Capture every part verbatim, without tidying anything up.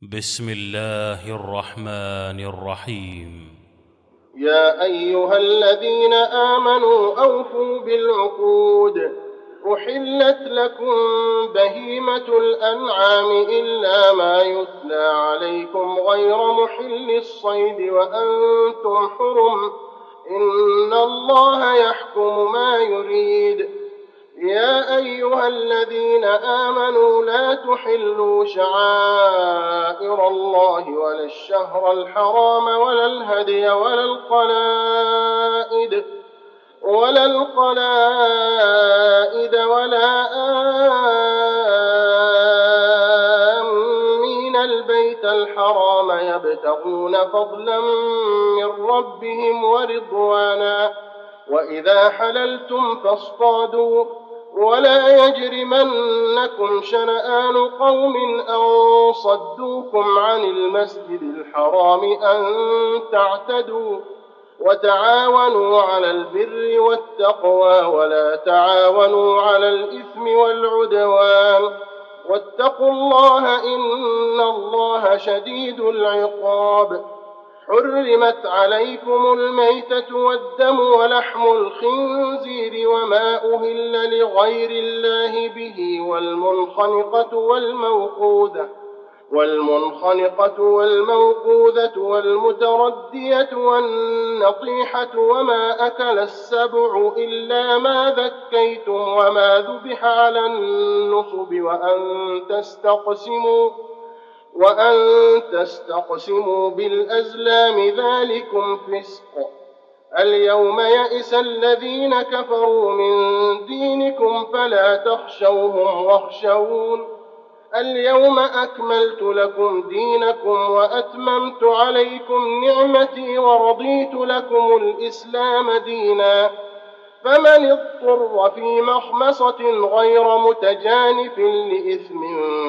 بسم الله الرحمن الرحيم. يا أيها الذين آمنوا أوفوا بالعقود. أحلت لكم بهيمة الأنعام إلا ما يتلى عليكم غير محل الصيد وأنتم حرم، إن الله يحكم ما يريد. يا أيها الذين آمنوا لا تحلوا شعائر الله ولا الشهر الحرام ولا الهدي ولا القلائد ولا القلائد ولا آمين البيت الحرام يبتغون فضلا من ربهم ورضوانا، وإذا حللتم فاصطادوا، ولا يجرمنكم شنآن قوم أن صدوكم عن المسجد الحرام أن تعتدوا، وتعاونوا على البر والتقوى ولا تعاونوا على الإثم والعدوان، واتقوا الله إن الله شديد العقاب. حرمت عليكم الميتة والدم ولحم الخنزير وما أهل لغير الله به والمنخنقة والموقوذة والمنخنقة والموقوذة والمتردية والنطيحة وما أكل السبع إلا ما ذكيتم وما ذبح على النصب وأن تستقسموا وأن تستقسموا بالأزلام ذلكم فسق. اليوم يئس الذين كفروا من دينكم فلا تخشوهم واخشون. اليوم أكملت لكم دينكم وأتممت عليكم نعمتي ورضيت لكم الإسلام دينا، فمن اضطر في مخمصة غير متجانف لإثم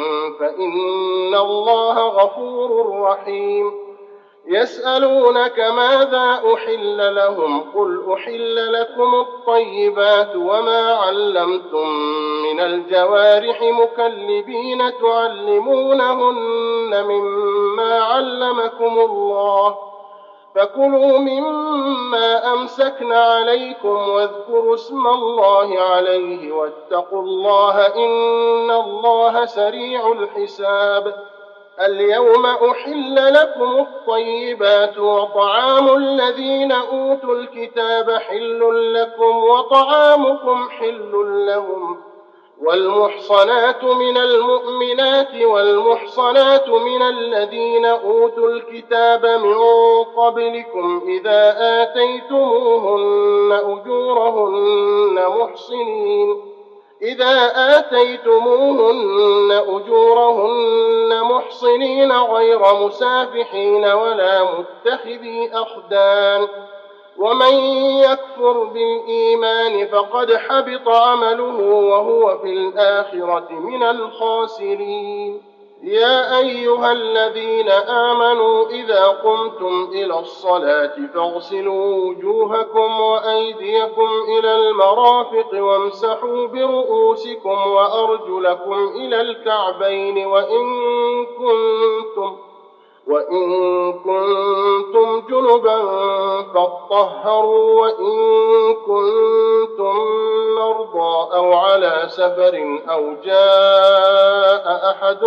فإن الله غفور رحيم. يسألونك ماذا أحل لهم، قل أحل لكم الطيبات وما علمتم من الجوارح مكلبين تعلمونهن مما علمكم الله، فكلوا مما أمسكن عليكم واذكروا اسم الله عليه واتقوا الله إن الله سريع الحساب. اليوم أحل لكم الطيبات وطعام الذين أوتوا الكتاب حل لكم وطعامكم حل لهم، والمحصنات من المؤمنات والمحصنات من الذين أوتوا الكتاب من قبلكم إذا آتيتموهن أجورهن محصنين إذا آتيتموهن أجورهن محصنين غير مسافحين ولا متخذي أخدان، ومن يكفر بالإيمان فقد حبط عمله وهو في الآخرة من الخاسرين. يا أيها الذين آمنوا إذا قمتم إلى الصلاة فاغسلوا وجوهكم وأيديكم إلى المرافق وامسحوا برؤوسكم وأرجلكم إلى الكعبين، وإن كنتم وإن كنتم جنبا فاطهروا، وإن كنتم مرضى أو على سفر أو جاء أحد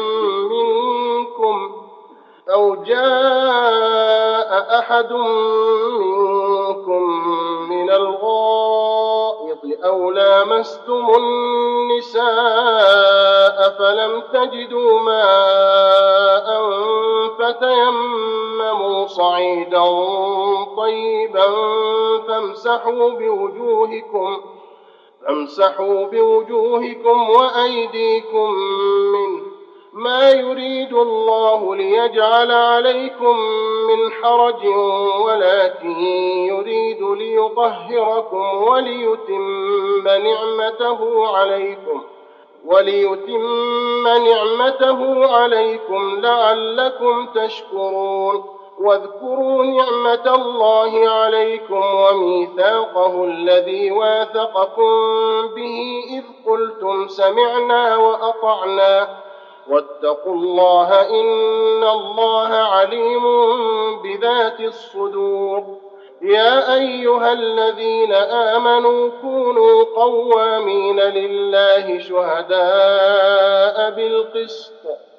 منكم أو جاء أحد منكم من الغائط أو لامستم النساء فلم تجدوا ماء فتيمموا صعيدا طيبا فامسحوا بوجوهكم فامسحوا بوجوهكم وأيديكم منه، ما يريد الله ليجعل عليكم من حرج ولكن يريد ليطهركم وليتم نعمته عليكم وليتم نعمته عليكم لعلكم تشكرون. واذكروا نعمة الله عليكم وميثاقه الذي واثقكم به إذ قلتم سمعنا وأطعنا واتقوا الله إن الله عليم بذات الصدور. يا أيها الذين آمنوا كونوا قوامين لله شهداء بالقسط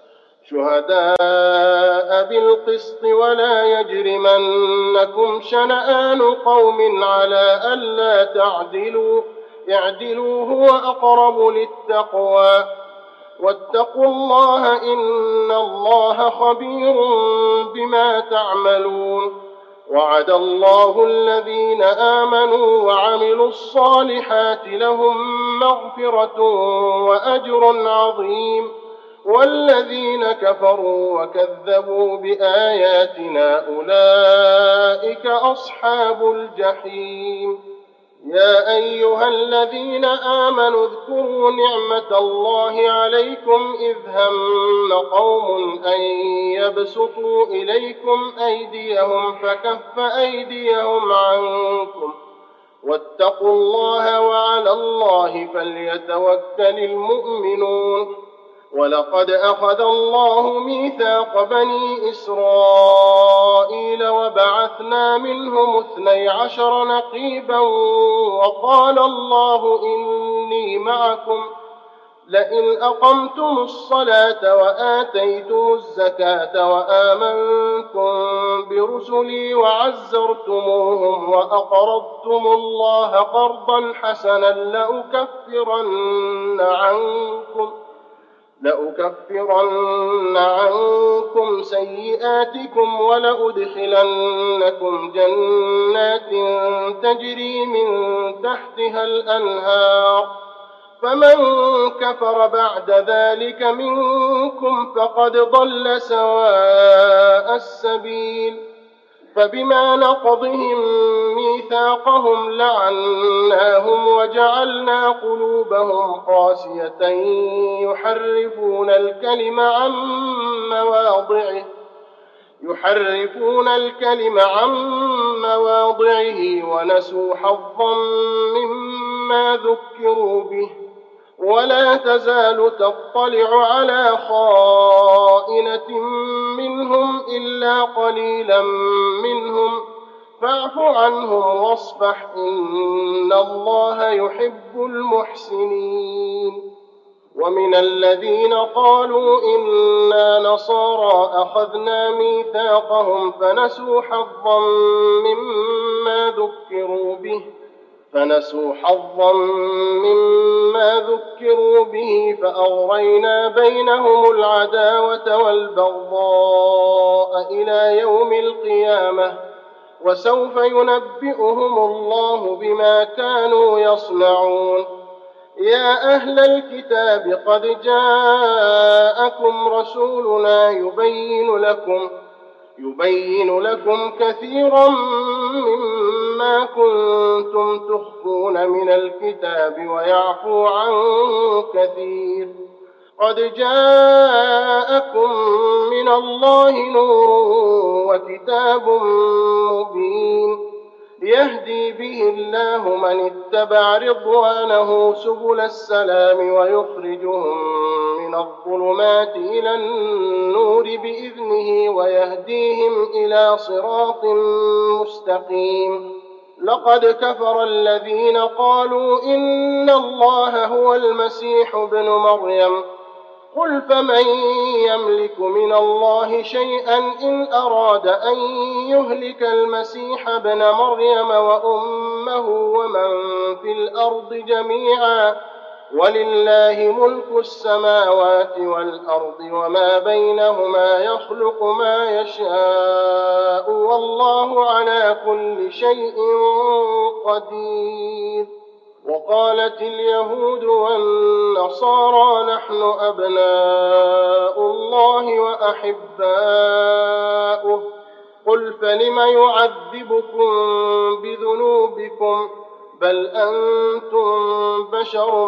شهداء بالقسط ولا يجرمنكم شنآن قوم على ألا تعدلوا اعدلوا هو أقرب للتقوى واتقوا الله إن الله خبير بما تعملون. وعد الله الذين آمنوا وعملوا الصالحات لهم مغفرة وأجر عظيم، والذين كفروا وكذبوا بآياتنا أولئك أصحاب الجحيم. يا أيها الذين آمنوا اذكروا نعمة الله عليكم إذ هم قوم أن يبسطوا إليكم أيديهم فكف أيديهم عنكم واتقوا الله وعلى الله فليتوكل المؤمنون. ولقد أخذ الله ميثاق بني إسرائيل وبعثنا منهم اثني عشر نقيبا وقال الله إني معكم لئن أقمتم الصلاة وآتيتم الزكاة وآمنتم برسلي وعزرتموهم وأقرضتم الله قرضا حسنا لأكفرن عنكم لأكفرن عنكم سيئاتكم ولأدخلنكم جنات تجري من تحتها الأنهار فمن كفر بعد ذلك منكم فقد ضل سواء السبيل. فبما نقضهم ميثاقهم لعناهم وجعلنا قلوبهم قاسية يحرفون الكلم عن مواضعه يحرفون الكلم عن مواضعه ونسوا حظا مما ذكروا به ولا تزال تطلع على خائنة منهم إلا قليلا منهم فاعف عنهم واصفح إن الله يحب المحسنين. ومن الذين قالوا إنا نصارى أخذنا ميثاقهم فنسوا حظا مما ذكروا به فنسوا حظا مما ذكروا به فأغرينا بينهم العداوة والبغضاء إلى يوم القيامة وسوف ينبئهم الله بما كانوا يصنعون. يا أهل الكتاب قد جاءكم رسولنا يبين لكم يبين لكم كثيرا مما كنتم تخفون من الكتاب ويعفو عن كثير. قد جاءكم من الله نور وكتاب مبين يهدي به الله من اتبع رضوانه سبل السلام ويخرجهم من الظلمات إلى النور بإذنه ويهديهم إلى صراط مستقيم. لقد كفر الذين قالوا إن الله هو المسيح ابن مريم قل فمن يملك من الله شيئا إن أراد أن يهلك المسيح ابن مريم وأمه ومن في الأرض جميعا ولله ملك السماوات والأرض وما بينهما يخلق ما يشاء والله على كل شيء قدير. وقالت اليهود والنصارى نحن أبناء الله وأحباؤه قل فلم يعذبكم بذنوبكم بل أنتم بشر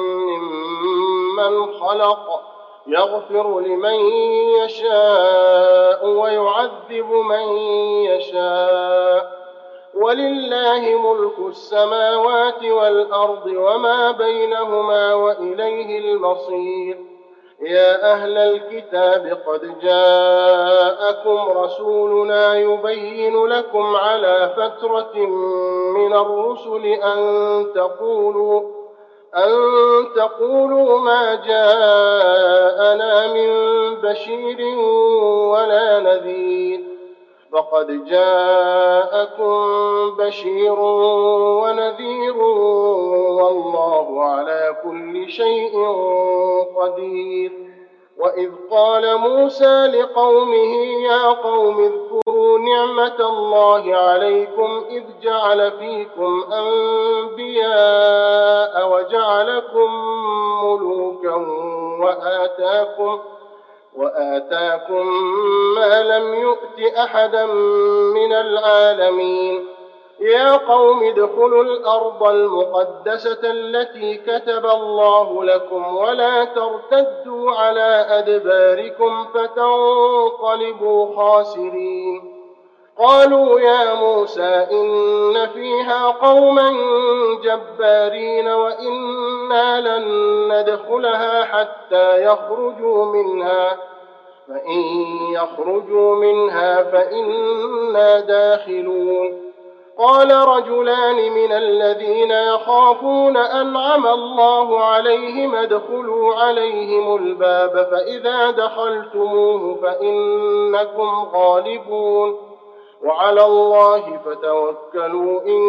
ممن خلق يغفر لمن يشاء ويعذب من يشاء ولله ملك السماوات والأرض وما بينهما وإليه المصير. يا أهل الكتاب قد جاءكم رسولنا يبين لكم على فترة من الرسل أن تقولوا أن تقولوا ما جاءنا من بشير ولا نذير فقد جاءكم بشير ونذير والله على كل شيء قدير. وإذ قال موسى لقومه يا قوم اذكروا نعمة الله عليكم إذ جعل فيكم أنبياء وجعلكم ملوكا وآتاكم وآتاكم ما لم يؤت أحدا من العالمين. يا قوم ادخلوا الأرض المقدسة التي كتب الله لكم ولا ترتدوا على أدباركم فتنقلبوا خاسرين. قالوا يا موسى إن فيها قوما جبارين وإنا لن ندخلها حتى يخرجوا منها فإن يخرجوا منها فإنا داخلون. قال رجلان من الذين يخافون أنعم الله عليهم ادخلوا عليهم الباب فإذا دخلتموه فإنكم غالبون وعلى الله فتوكلوا إن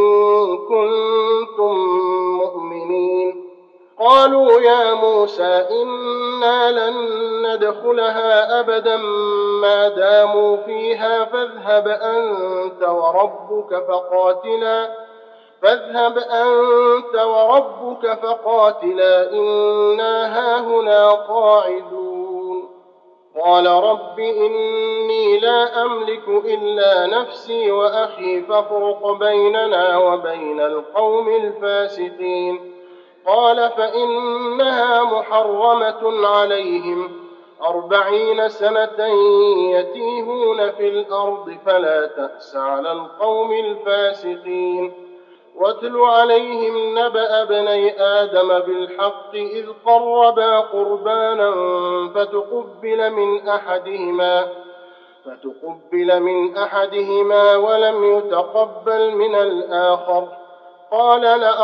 كنتم مؤمنين. قالوا يا موسى إنا لن ندخلها أبدا ما داموا فيها فاذهب أنت وربك فقاتلا فاذهب أنت وربك فقاتلا إنا هاهنا قاعدون. قال رب إني لا أملك إلا نفسي وأخي فافرق بيننا وبين القوم الفاسقين. قال فإنها محرمة عليهم أربعين سنة يتيهون في الأرض فلا تأس على القوم الفاسقين. واتل عليهم نبأ ابني آدم بالحق إذ قربا قربانا فتقبل من أحدهما فتقبل من أحدهما ولم يتقبل من الآخر قال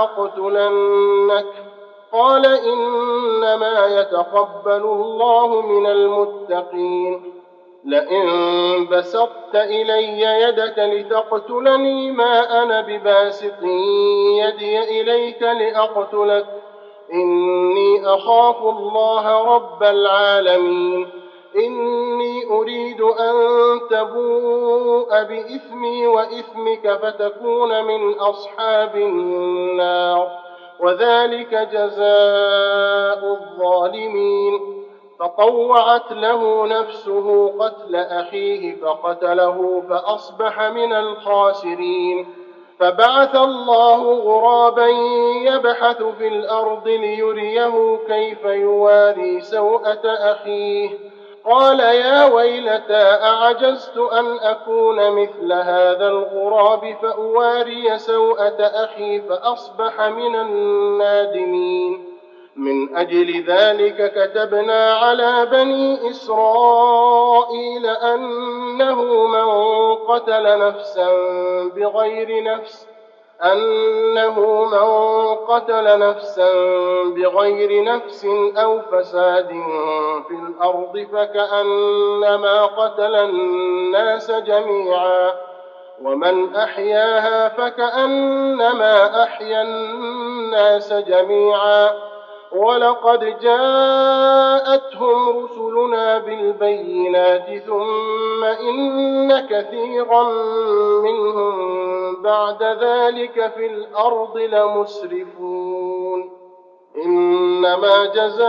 لأقتلنك قال إنما يتقبل الله من المتقين. لئن بسطت إلي يدك لتقتلني ما أنا بباسط يدي إليك لأقتلك إني أخاف الله رب العالمين. إني أريد أن تبوء بإثمي وإثمك فتكون من أصحاب النار وذلك جزاء الظالمين. فطوعت له نفسه قتل أخيه فقتله فأصبح من الخاسرين. فبعث الله غرابا يبحث في الأرض ليريه كيف يواري سوءة أخيه قال يا ويلتى أعجزت أن أكون مثل هذا الغراب فأواري سوءة أخي فأصبح من النادمين. من أجل ذلك كتبنا على بني إسرائيل أنه من قتل نفسا بغير نفس أنه من قتل نفسا بغير نفس أو فساد في الأرض فكأنما قتل الناس جميعا ومن أحياها فكأنما أحيا الناس جميعا. ولقد جاءتهم رسلنا بالبينات ثم إن كثيرا منهم بعد ذلك في الأرض لمسرفون. إنما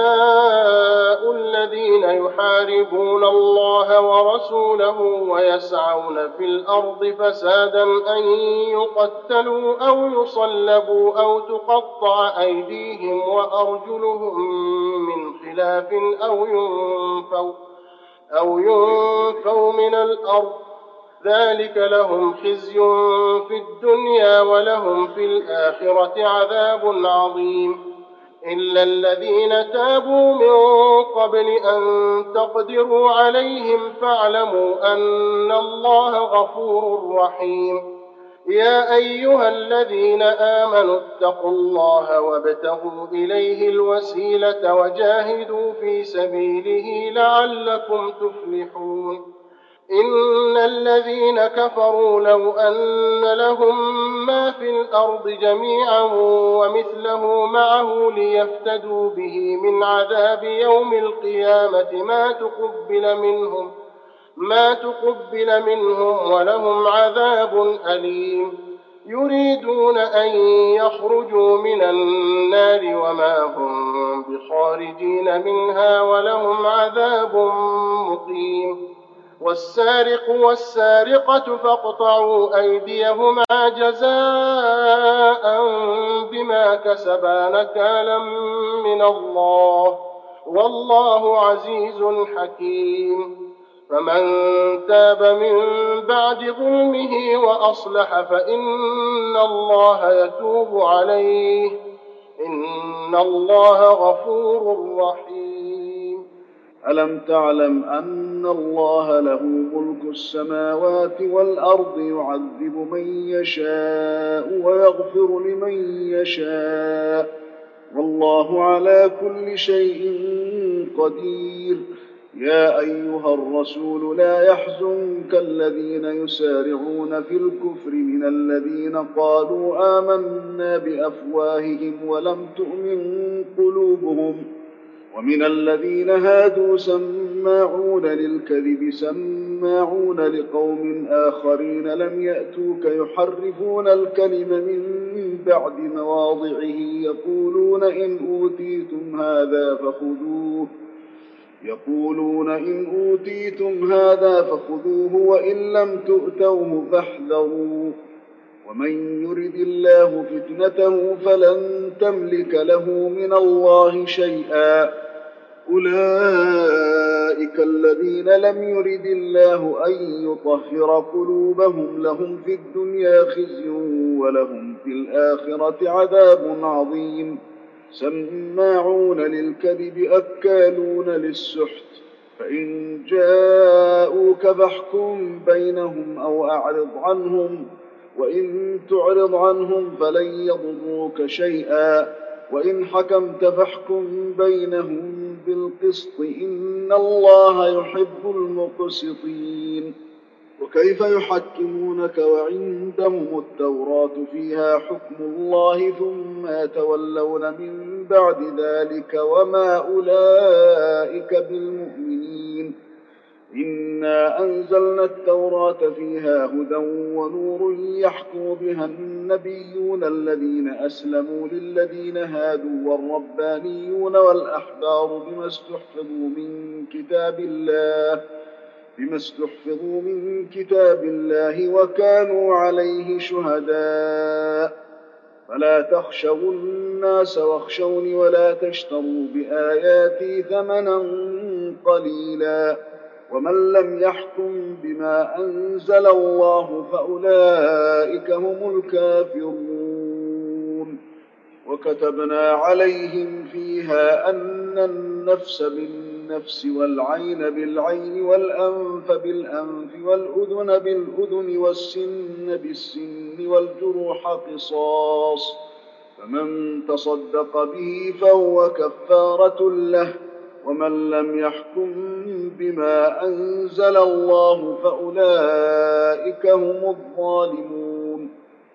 جزاء الذين يحاربون الله ورسوله ويسعون في الأرض فسادا أن يقتلوا أو يصلبوا أو تقطع أيديهم وأرجلهم من خلاف أو ينفوا أو ينفوا من الأرض ذلك لهم خزي في الدنيا ولهم في الآخرة عذاب عظيم. إلا الذين تابوا من قبل أن تقدروا عليهم فاعلموا أن الله غفور رحيم. يا أيها الذين آمنوا اتقوا الله وابتغوا إليه الوسيلة وجاهدوا في سبيله لعلكم تفلحون. إن الذين كفروا لو أن لهم ما في الأرض جميعا ومثله معه ليفتدوا به من عذاب يوم القيامة ما تقبل منهم ما تقبل منهم ولهم عذاب أليم. يريدون أن يخرجوا من النار وما هم بخارجين منها ولهم عذاب مقيم. والسارق والسارقة فاقطعوا أيديهما جزاء بما كسبا نكالا من الله والله عزيز حكيم. فمن تاب من بعد ظلمه وأصلح فإن الله يتوب عليه إن الله غفور رحيم. ألم تعلم أن الله له ملك السماوات والأرض يعذب من يشاء ويغفر لمن يشاء والله على كل شيء قدير. يا أيها الرسول لا يحزنك الذين يسارعون في الكفر من الذين قالوا آمنا بأفواههم ولم تؤمن قلوبهم ومن الذين هادوا سماعون للكذب سماعون لقوم آخرين لم يأتوك يحرفون الكلم من بعد مواضعه يقولون إن أوتيتم هذا فخذوه يقولون إن أوتيتم هذا فخذوه وإن لم تؤتوه فاحذروا ومن يرد الله فتنته فلن تملك له من الله شيئا. أولئك الذين لم يرد الله أن يطهر قلوبهم لهم في الدنيا خزي ولهم في الآخرة عذاب عظيم. سماعون للكذب أكالون للسحت فإن جاءوك فاحكم بينهم أو أعرض عنهم وإن تعرض عنهم فلن يضروك شيئا وإن حكمت فاحكم بينهم بالقسط إن الله يحب المقسطين. وكيف يحكمونك وعندهم التوراة فيها حكم الله ثم يتولون من بعد ذلك وما أولئك بالمؤمنين. إنا أنزلنا التوراة فيها هدى ونور يحكم بها النبيون الذين أسلموا للذين هادوا والربانيون والأحبار بما استحفظوا من كتاب الله بما استحفظوا من كتاب الله وكانوا عليه شهداء. فلا تخشوا الناس واخشوني ولا تشتروا بآياتي ثمنا قليلا ومن لم يحكم بما أنزل الله فأولئك هم الكافرون. وكتبنا عليهم فيها أن النفس بالنفس والعين بالعين والأنف بالأنف والأذن بالأذن والسن بالسن والجروح قصاص فمن تصدق به فهو كفارة له ومن لم يحكم بما أنزل الله فأولئك هم الظالمون.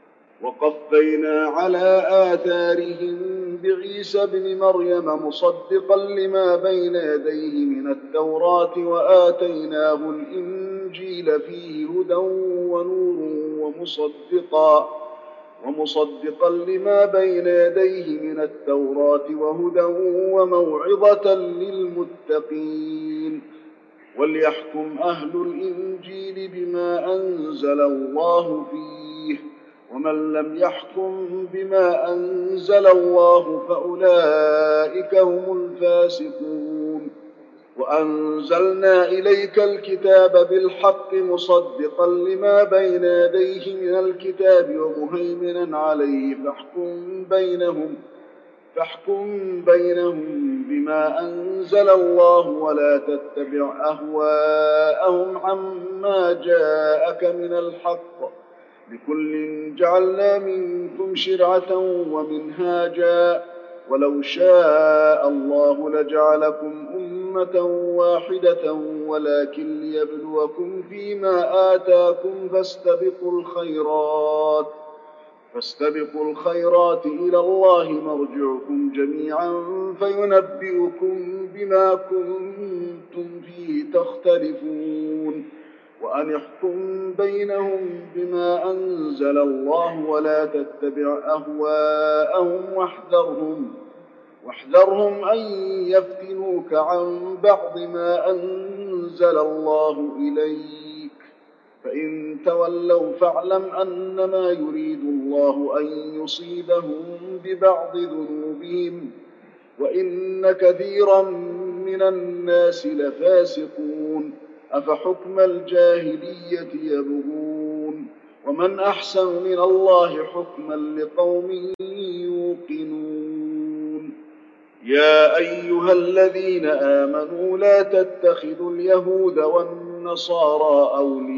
وقفينا على آثارهم بعيسى ابن مريم مصدقا لما بين يديه من التوراة وآتيناه الإنجيل فيه هدى ونور ومصدقا ومصدقا لما بين يديه من التوراة وهدى وموعظة للمتقين. وليحكم أهل الإنجيل بما أنزل الله فيه ومن لم يحكم بما أنزل الله فأولئك هم الفاسقون. وأنزلنا إليك الكتاب بالحق مصدقا لما بين يديه من الكتاب ومهيمنا عليه فاحكم بينهم فاحكم بينهم بما أنزل الله ولا تتبع أهواءهم عما جاءك من الحق، لكل جعلنا منكم شرعة ومنهاجا، ولو شاء الله لجعلكم أمة واحدة ولكن ليبلوكم فيما آتاكم فاستبقوا الخيرات فاستبقوا الخيرات إلى الله مرجعكم جميعا فينبئكم بما كنتم فيه تختلفون. وأن احكم بينهم بما أنزل الله ولا تتبع أهواءهم واحذرهم واحذرهم أن يفتنوك عن بعض ما أنزل الله إليك، فإن تولوا فاعلم أنما يريد الله أن يصيبهم ببعض ذنوبهم وإن كثيرا من الناس لفاسقون. أفحكم الجاهلية يبغون ومن أحسن من الله حكما لقوم يوقنون. يا أيها الذين آمنوا لا تتخذوا اليهود والنصارى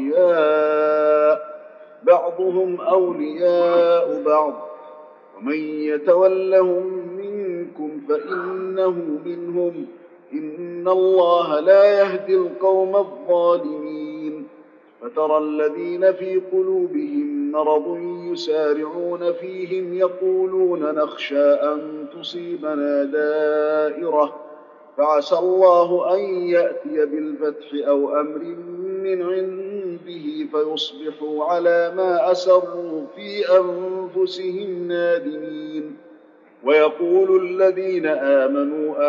أولياء بعضهم أولياء بعض ومن يتولهم منكم فإنه منهم، إن الله لا يهدي القوم الظالمين. فترى الذين في قلوبهم مرض يسارعون فيهم يقولون نخشى أن تصيبنا دائرة فعسى الله أن يأتي بالفتح أو أمر من عنده فيصبحوا على ما أسروا في أنفسهم نادمين. ويقول الذين آمنوا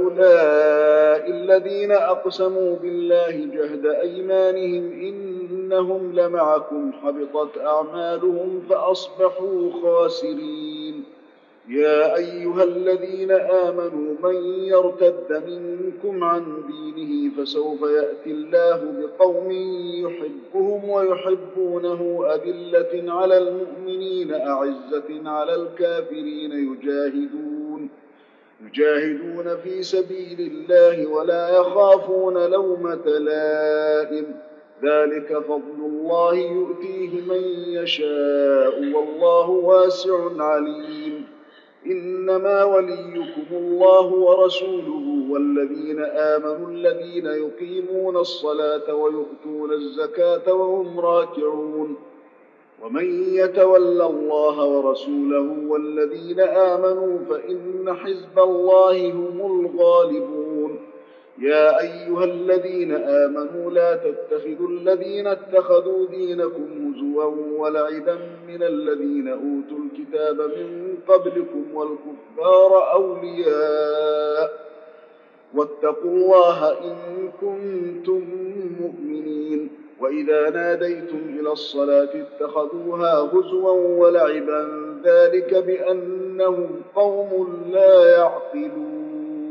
أهؤلاء الذين أقسموا بالله جهد أيمانهم إنهم لمعكم حبطت أعمالهم فأصبحوا خاسرين. يا أيها الذين آمنوا من يرتد منكم عن دينه فسوف يأتي الله بقوم يحبهم ويحبونه أذلة على المؤمنين أعزة على الكافرين يجاهدون يجاهدون في سبيل الله ولا يخافون لومة لائم، ذلك فضل الله يؤتيه من يشاء والله واسع عليم. إنما وليكم الله ورسوله والذين آمنوا الذين يقيمون الصلاة ويؤتون الزكاة وهم راكعون. ومن يتول الله ورسوله والذين آمنوا فإن حزب الله هم الغالبون. يا أيها الذين آمنوا لا تتخذوا الذين اتخذوا دينكم هزوا ولعبا من الذين أوتوا الكتاب من قبلكم والكفار أولياء واتقوا الله إن كنتم مؤمنين. وإذا ناديتم إلى الصلاة اتخذوها هزوا ولعبا ذلك بأنهم قوم لا يعقلون.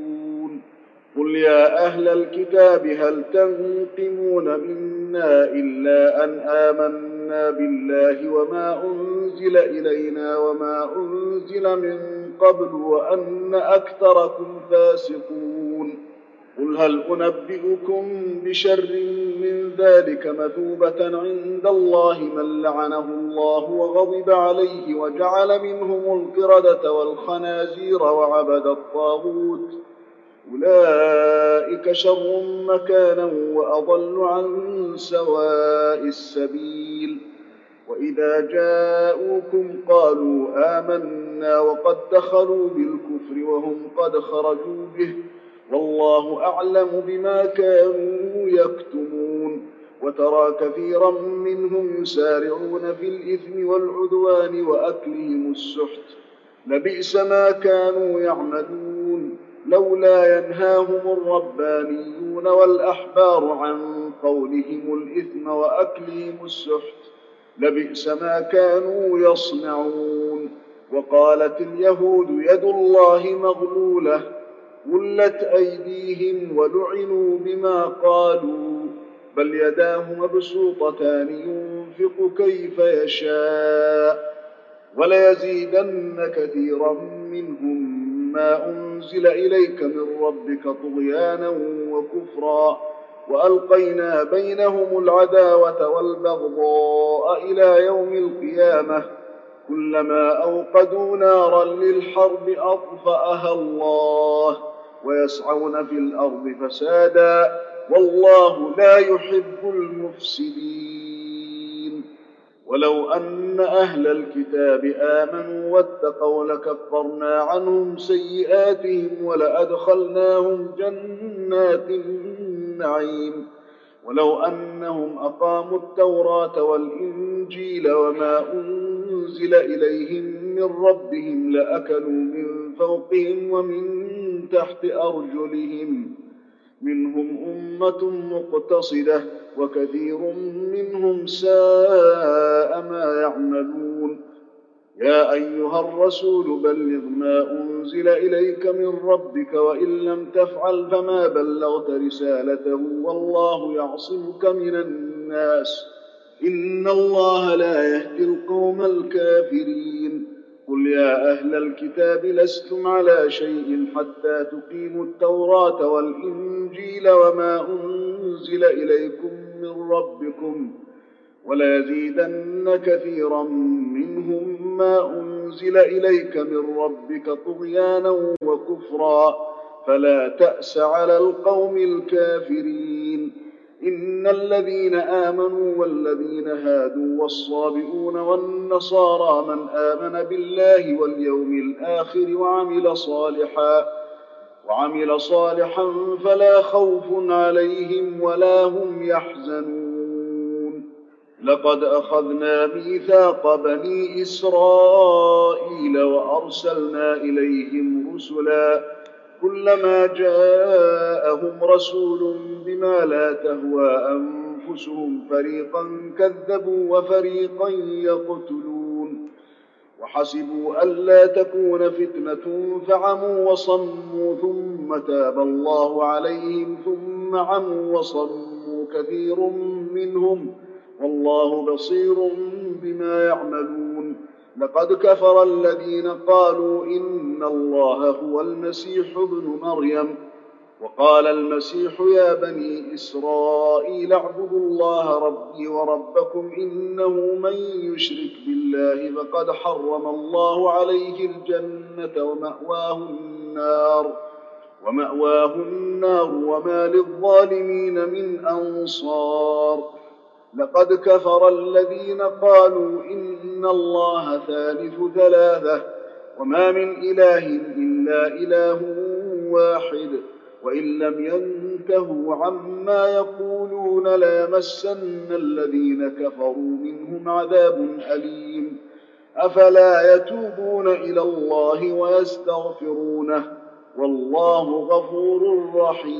قل يا أهل الكتاب هل تنقمون منا إلا أن آمنا بالله وما أنزل إلينا وما أنزل من قبل وأن أكثركم فاسقون. قل هل أنبئكم بشر من ذلك مثوبة عند الله من لعنه الله وغضب عليه وجعل منهم القردة والخنازير وعبد الطاغوت، أولئك شر مكانا وأضل عن سواء السبيل. وإذا جاءوكم قالوا آمنا وقد دخلوا بالكفر وهم قد خرجوا به والله أعلم بما كانوا يكتمون. وترى كثيرا منهم يسارعون في الإثم والعدوان وأكلهم السحت، لبئس ما كانوا يعملون. لولا ينهاهم الربانيون والأحبار عن قولهم الإثم وأكلهم السحت لبئس ما كانوا يصنعون. وقالت اليهود يد الله مغلولة غلت أيديهم ولعنوا بما قالوا بل يداه مبسوطتان ينفق كيف يشاء وليزيدن كثيرا منهم ما أنزل إليك من ربك طغيانا وكفرا وألقينا بينهم العداوة والبغضاء إلى يوم القيامة كلما أوقدوا نارا للحرب أطفأها الله ويسعون في الأرض فسادا والله لا يحب المفسدين. ولو أن أهل الكتاب آمنوا واتقوا لكفرنا عنهم سيئاتهم ولأدخلناهم جنات النعيم ولو أنهم أقاموا التوراة والإنجيل وما أنزل إليهم من ربهم لأكلوا من فوقهم ومن تحت أرجلهم منهم أمة مقتصدة وكثير منهم ساء ما يعملون. يا أيها الرسول بلغ ما أنزل إليك من ربك وإن لم تفعل فما بلغت رسالته والله يعصمك من الناس إن الله لا يهدي القوم الكافرين. قل يا أهل الكتاب لستم على شيء حتى تقيموا التوراة والإنجيل وما أنزل إليكم من ربكم وليزيدن كثيرا منهم ما أنزل إليك من ربك طغيانا وكفرا فلا تأس على القوم الكافرين. إن الذين آمنوا والذين هادوا والصابئون والنصارى من آمن بالله واليوم الآخر وعمل صالحا وعمل صالحا فلا خوف عليهم ولا هم يحزنون. لقد أخذنا ميثاق بني إسرائيل وأرسلنا إليهم رسلا كلما جاءهم رسول بما لا تهوى أنفسهم فريقا كذبوا وفريقا يقتلون وحسبوا ألا تكون فتنة فعموا وصموا ثم تاب الله عليهم ثم عموا وصموا كثير منهم والله بصير بما يعملون. لقد كفر الذين قالوا إن الله هو المسيح ابن مريم وقال المسيح يا بني إسرائيل اعبدوا الله ربي وربكم إنه من يشرك بالله فقد حرم الله عليه الجنة ومأواه النار ومأواه النار وما للظالمين من أنصار. لقد كفر الذين قالوا إن الله ثالث ثلاثة وما من إله إلا إله واحد وإن لم ينتهوا عما يقولون ليمسن الذين كفروا منهم عذاب أليم. أفلا يتوبون إلى الله ويستغفرونه والله غفور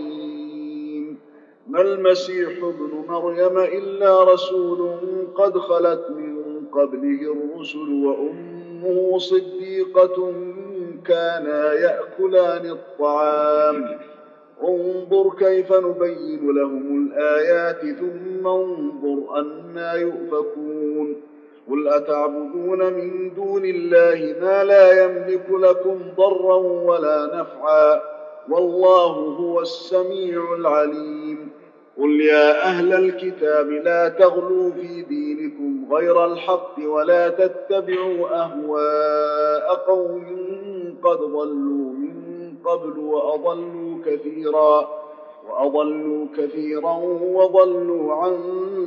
رحيم. ما المسيح ابن مريم إلا رسول قد خلت من قبله الرسل وأمه صديقة كانا يأكلان الطعام انظر كيف نبين لهم الآيات ثم انظر أنى يؤفكون. قل أتعبدون من دون الله ما لا يملك لكم ضرا ولا نفعا والله هو السميع العليم. قل يا أهل الكتاب لا تغلوا في دينكم غير الحق ولا تتبعوا أهواء قوم قد ضلوا من قبل وأضلوا كثيرا وأضلوا كثيرا وضلوا عن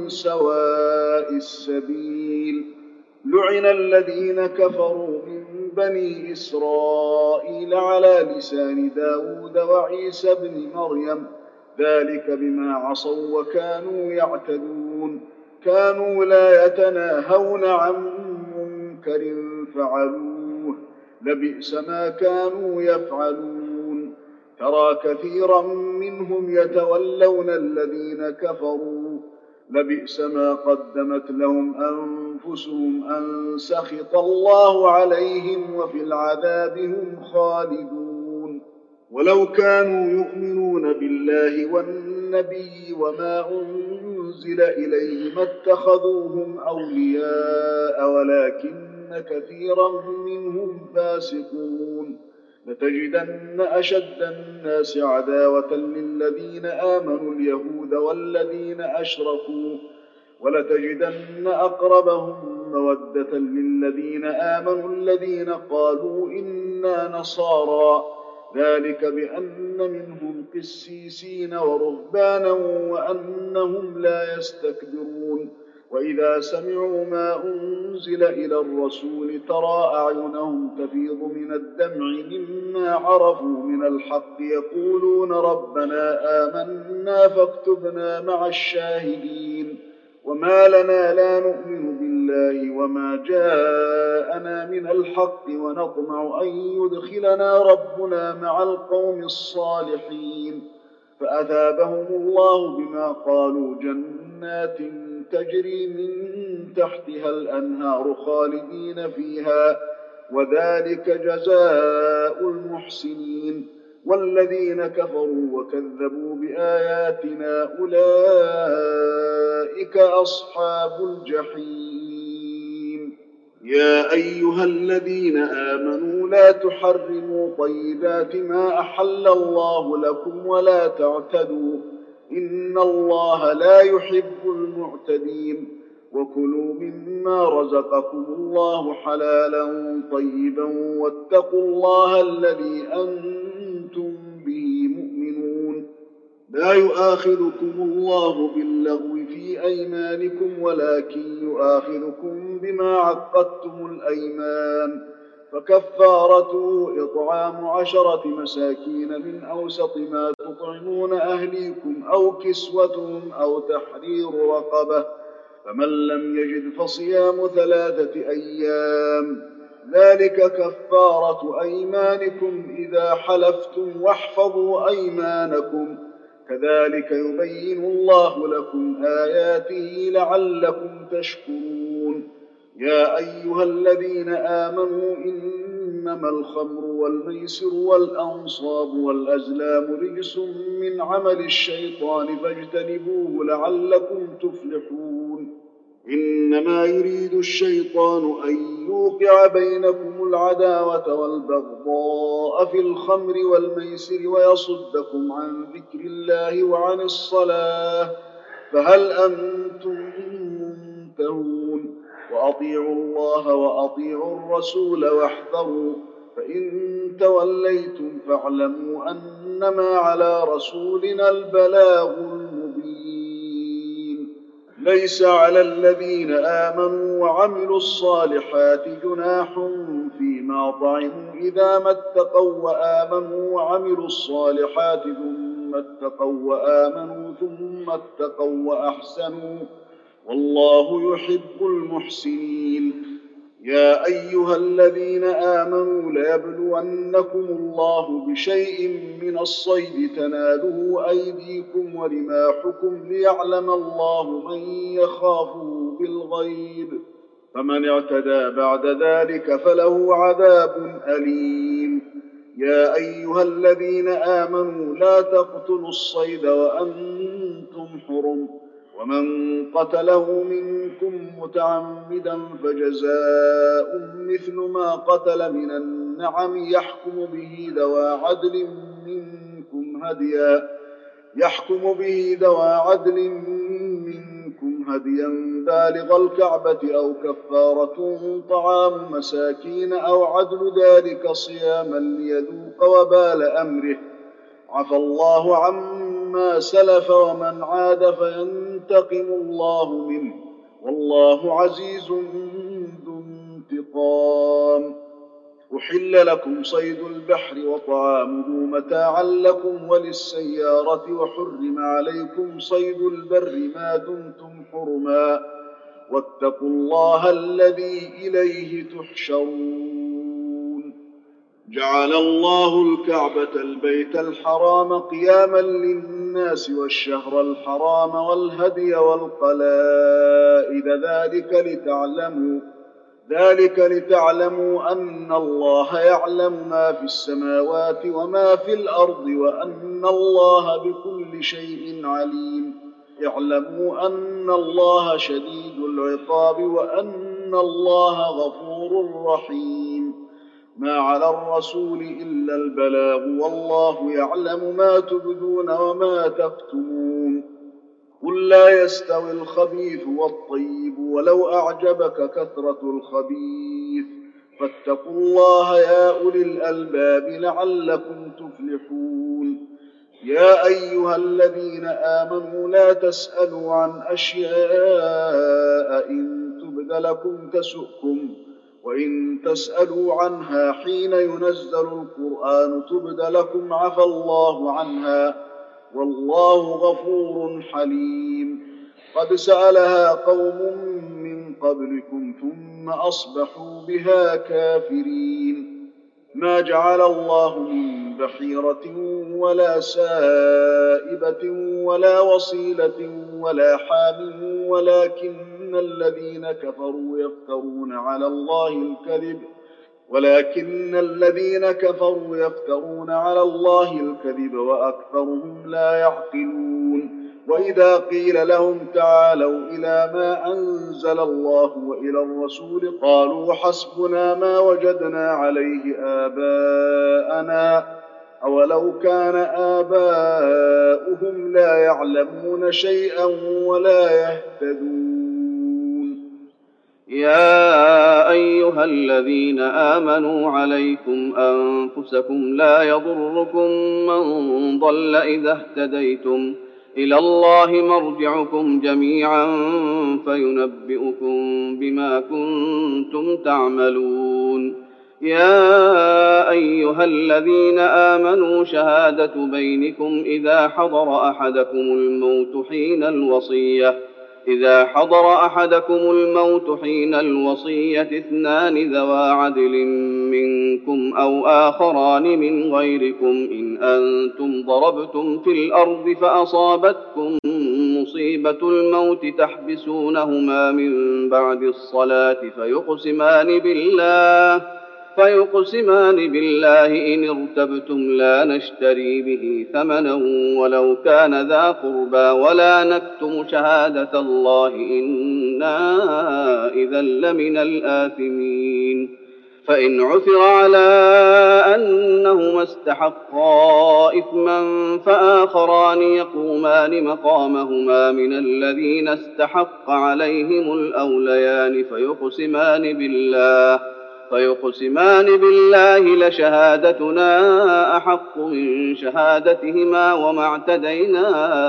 سواء السبيل. لعن الذين كفروا من بني إسرائيل على لسان داود وعيسى بن مريم ذلك بما عصوا وكانوا يعتدون كانوا لا يتناهون عن منكر فعلوه لبئس ما كانوا يفعلون. ترى كثيرا منهم يتولون الذين كفروا لبئس ما قدمت لهم أنفسهم أن سخط الله عليهم وفي العذاب هم خالدون. ولو كانوا يؤمنون بالله والنبي وما أنزل إليه ما اتخذوهم أولياء ولكن كثيرا منهم فاسقون. لتجدن أشد الناس عداوة للذين آمنوا اليهود والذين أشركوا ولتجدن أقربهم مودة للذين آمنوا الذين قالوا إنا نصارى ذلك بأن منهم قسيسين ورهبانا وأنهم لا يستكبرون وإذا سمعوا ما أنزل إلى الرسول ترى أعينهم تفيض من الدمع مما عرفوا من الحق يقولون ربنا آمنا فاكتبنا مع الشاهدين وما لنا لا نؤمن بالله وما جاءنا من الحق ونطمع أن يدخلنا ربنا مع القوم الصالحين فأثابهم الله بما قالوا جنات تجري من تحتها الأنهار خالدين فيها وذلك جزاء المحسنين والذين كفروا وكذبوا بآياتنا أولئك أصحاب الجحيم يا أيها الذين آمنوا لا تحرموا طيبات ما أحل الله لكم ولا تعتدوا إن الله لا يحب المعتدين وكلوا مما رزقكم الله حلالا طيبا واتقوا الله الذي أنتم به مؤمنون لا يؤاخذكم الله باللغو في أيمانكم ولكن يؤاخذكم بما عقدتم الأيمان فكفارته إطعام عشرة مساكين من أوسط ما تطعمون أهليكم أو كسوتهم أو تحرير رقبة فمن لم يجد فصيام ثلاثة أيام ذلك كفارة أيمانكم إذا حلفتم واحفظوا أيمانكم كذلك يبين الله لكم آياته لعلكم تشكرون يا أيها الذين آمنوا إنما الخمر والميسر والأنصاب والأزلام رجس من عمل الشيطان فاجتنبوه لعلكم تفلحون إنما يريد الشيطان أن يوقع بينكم العداوة والبغضاء في الخمر والميسر ويصدكم عن ذكر الله وعن الصلاة فهل أنتم منتهون وأطيعوا الله وأطيعوا الرسول واحذروا فإن توليتم فاعلموا أنما على رسولنا البلاغ المبين ليس على الذين آمنوا وعملوا الصالحات جناح فيما طعموا إذا ما اتقوا وآمنوا وعملوا الصالحات ثم اتقوا وآمنوا ثم اتقوا وأحسنوا والله يحب المحسنين يا أيها الذين آمنوا ليبلونكم الله بشيء من الصيد تناله أيديكم ورماحكم ليعلم الله من يخافه بالغيب فمن اعتدى بعد ذلك فله عذاب أليم يا أيها الذين آمنوا لا تقتلوا الصيد وأنتم حرم ومن قتله منكم متعمدا فجزاء مثل ما قتل من النعم يحكم به ذوى عدل منكم هديا يحكم به ذوى عدل منكم هديا بالغ الكعبة أو كفارة طعام مساكين أو عدل ذلك صياما ليذوق وبال أمره عفى الله عما سلف ومن عاد فينتقم الله منه والله عزيز ذو انتقام أحل لكم صيد البحر وطعامه متاعا لكم وللسيارة وحرم عليكم صيد البر ما دمتم حرما واتقوا الله الذي إليه تحشرون جعل الله الكعبة البيت الحرام قياما للناس والشهر الحرام والهدي والقلائد ذلك لتعلموا ذلك لتعلموا أن الله يعلم ما في السماوات وما في الأرض وأن الله بكل شيء عليم اعلموا أن الله شديد العقاب وأن الله غفور رحيم ما على الرسول إلا البلاغ والله يعلم ما تبدون وما تكتمون قل لا يستوي الخبيث والطيب ولو أعجبك كثرة الخبيث فاتقوا الله يا أولي الألباب لعلكم تفلحون يا أيها الذين آمنوا لا تسألوا عن أشياء إن تبد لكم تسؤكم وإن تسألوا عنها حين ينزل القرآن تبد لكم عفى الله عنها والله غفور حليم قد سألها قوم من قبلكم ثم أصبحوا بها كافرين ما جعل الله من بحيرة ولا سائبة ولا وصيلة ولا حام ولكن الذين كفروا يفترون على الله الكذب ولكن الذين كفروا يفترون على الله الكذب وأكثرهم لا يعقلون وإذا قيل لهم تعالوا إلى ما أنزل الله وإلى الرسول قالوا حسبنا ما وجدنا عليه آباءنا أولو كان آباؤهم لا يعلمون شيئا ولا يهتدون يا أيها الذين آمنوا عليكم أنفسكم لا يضركم من ضل إذا اهتديتم إلى الله مرجعكم جميعا فينبئكم بما كنتم تعملون يا أيها الذين آمنوا شهادة بينكم إذا حضر أحدكم الموت حين الوصية إذا حضر أحدكم الموت حين الوصية اثنان ذوى عدل منكم أو آخران من غيركم إن أنتم ضربتم في الأرض فأصابتكم مصيبة الموت تحبسونهما من بعد الصلاة فيقسمان بالله فيقسمان بالله إن ارتبتم لا نشتري به ثمنا ولو كان ذا قربى ولا نكتم شهادة الله إنا إذا لمن الآثمين فإن عثر على أنهما استحقا إثما فآخران يقومان مقامهما من الذين استحق عليهم الأوليان فيقسمان بالله فيقسمان بالله لشهادتنا أحق من شهادتهما وما اعتدينا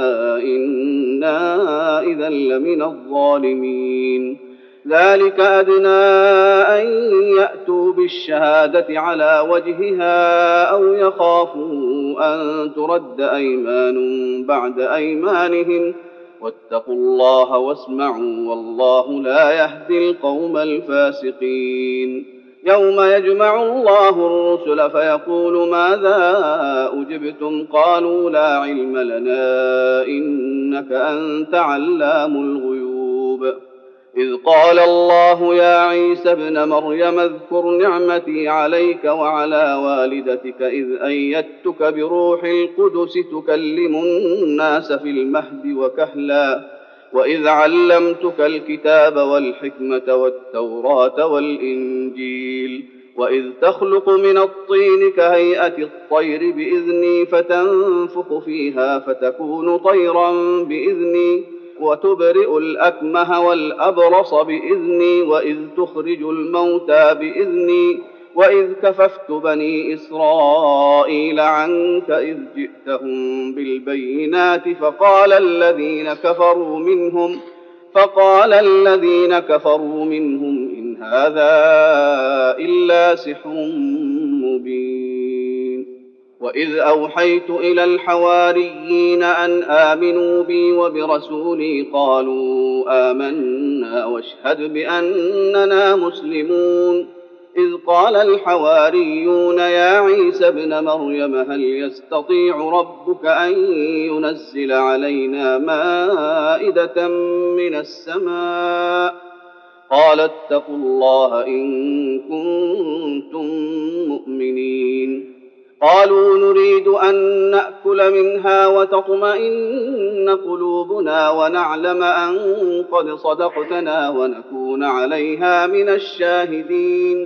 إنا إذا لمن الظالمين ذلك أدنى أن يأتوا بالشهادة على وجهها أو يخافوا أن ترد أيمان بعد أيمانهم واتقوا الله واسمعوا والله لا يهدي القوم الفاسقين يوم يجمع الله الرسل فيقول ماذا أجبتم قالوا لا علم لنا إنك أنت علام الغيوب إذ قال الله يا عيسى ابن مريم اذكر نعمتي عليك وعلى والدتك إذ أيدتك بروح القدس تكلم الناس في المهد وكهلا وإذ علمتك الكتاب والحكمة والتوراة والإنجيل وإذ تخلق من الطين كهيئة الطير بإذني فتنفخ فيها فتكون طيرا بإذني وتبرئ الأكمه والأبرص بإذني وإذ تخرج الموتى بإذني وإذ كففت بني إسرائيل عنك إذ جئتهم بالبينات فقال الذين كفروا منهم فقال الذين كفروا منهم إن هذا إلا سحر مبين وإذ أوحيت إلى الحواريين أن آمنوا بي وبرسولي قالوا آمنا واشهد بأننا مسلمون إذ قال الحواريون يا عيسى ابن مريم هل يستطيع ربك أن ينزل علينا مائدة من السماء قال اتقوا الله إن كنتم مؤمنين قالوا نريد أن نأكل منها وتطمئن قلوبنا ونعلم أن قد صدقتنا ونكون عليها من الشاهدين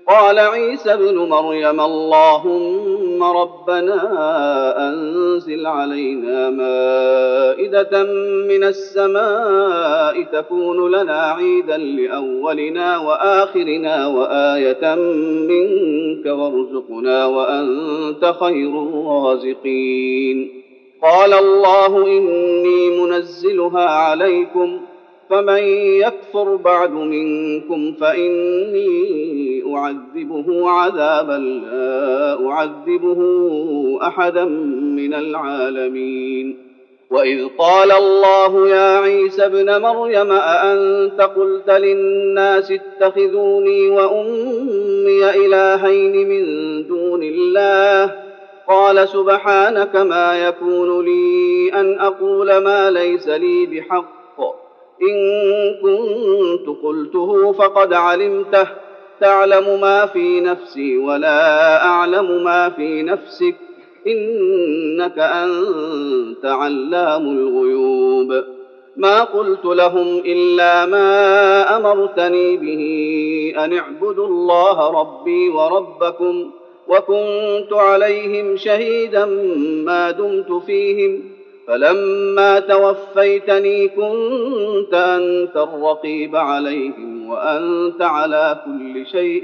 قال عيسى ابن مريم اللهم ربنا أنزل علينا مائدة من السماء تكون لنا عيدا لأولنا وآخرنا وآية منك وارزقنا وأنت خير الرازقين. قال الله إني منزلها عليكم فمن يكفر بعد منكم فإني أعذبه عذابا لا أعذبه أحدا من العالمين. وإذ قال الله يا عيسى ابن مريم أأنت قلت للناس اتخذوني وأمي إلهين من دون الله قال سبحانك ما يكون لي أن أقول ما ليس لي بحق إن كنت قلته فقد علمته تعلم ما في نفسي ولا أعلم ما في نفسك إنك أنت علام الغيوب. ما قلت لهم إلا ما أمرتني به أن اعبدوا الله ربي وربكم وكنت عليهم شهيدا ما دمت فيهم فلما توفيتني كنت أنت الرقيب عليهم وأنت على كل شيء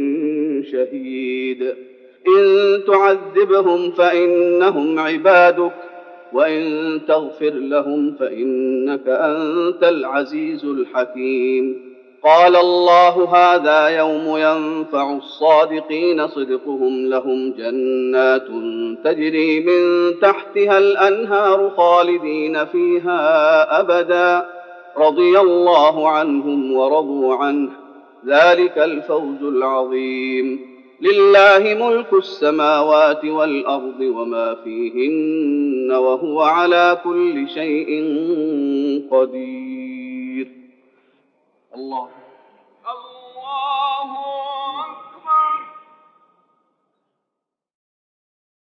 شهيد. إن تعذبهم فإنهم عبادك وإن تغفر لهم فإنك أنت العزيز الحكيم. قال الله هذا يوم ينفع الصادقين صدقهم لهم جنات تجري من تحتها الأنهار خالدين فيها أبدا رضي الله عنهم ورضوا عنه ذلك الفوز العظيم. لله ملك السماوات والأرض وما فيهن وهو على كل شيء قدير. الله